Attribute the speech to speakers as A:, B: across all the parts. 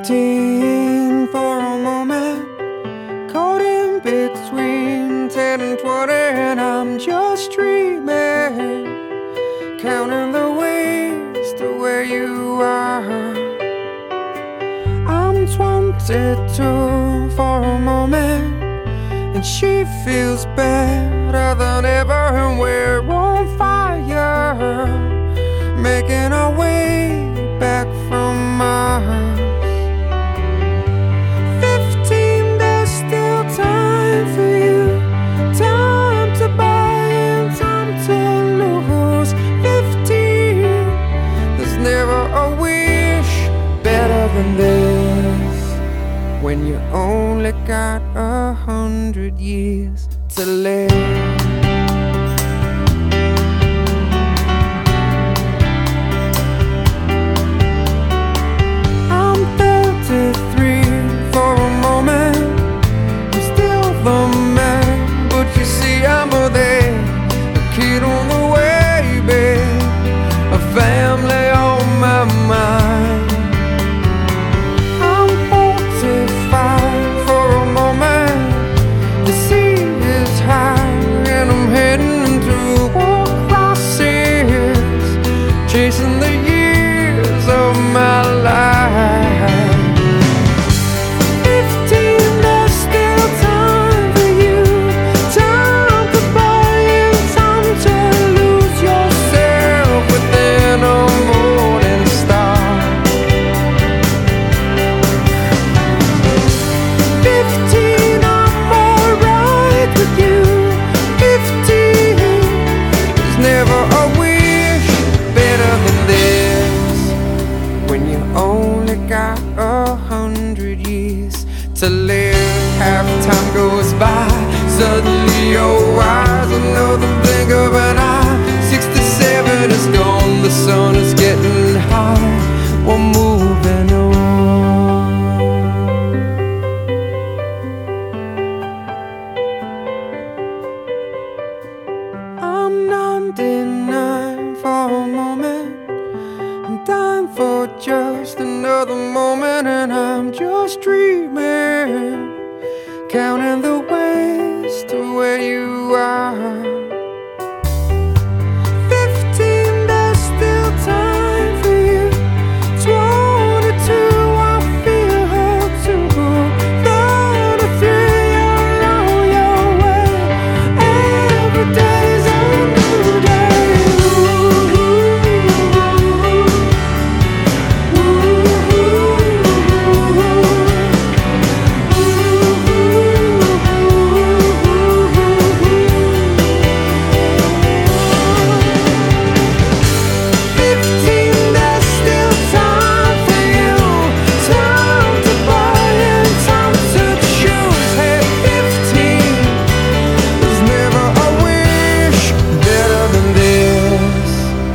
A: 15 for a moment, caught in between 10 and 20, and I'm just dreaming, counting the ways to where you are. I'm 22 for a moment, and she feels better than ever, and we're on fire, making our way back from Mars. 15, there's still time for you, time to buy and time to lose. 15, there's never a wish better than this, when you only got 100 years to live. Chasing the years of my life. 15, there's still time for you, time to buy and time to lose yourself within a morning star. 15, I'm alright with you. 15, there's never a when you only got 100 years to live. Half time goes by, suddenly you're wise, another blink of an eye. 67 is gone, the sun is getting high, we're moving on. I'm 99 for a moment, I'm dying for just another moment, and I'm just dreaming, counting the ways to where you are. 15, there's still time for you. 22, I feel her too. 33, you're on your way. Every day's a new day.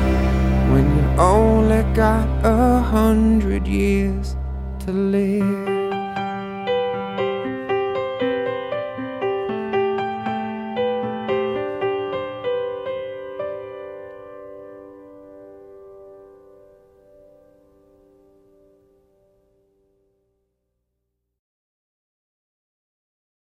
A: Only got 100 years to live.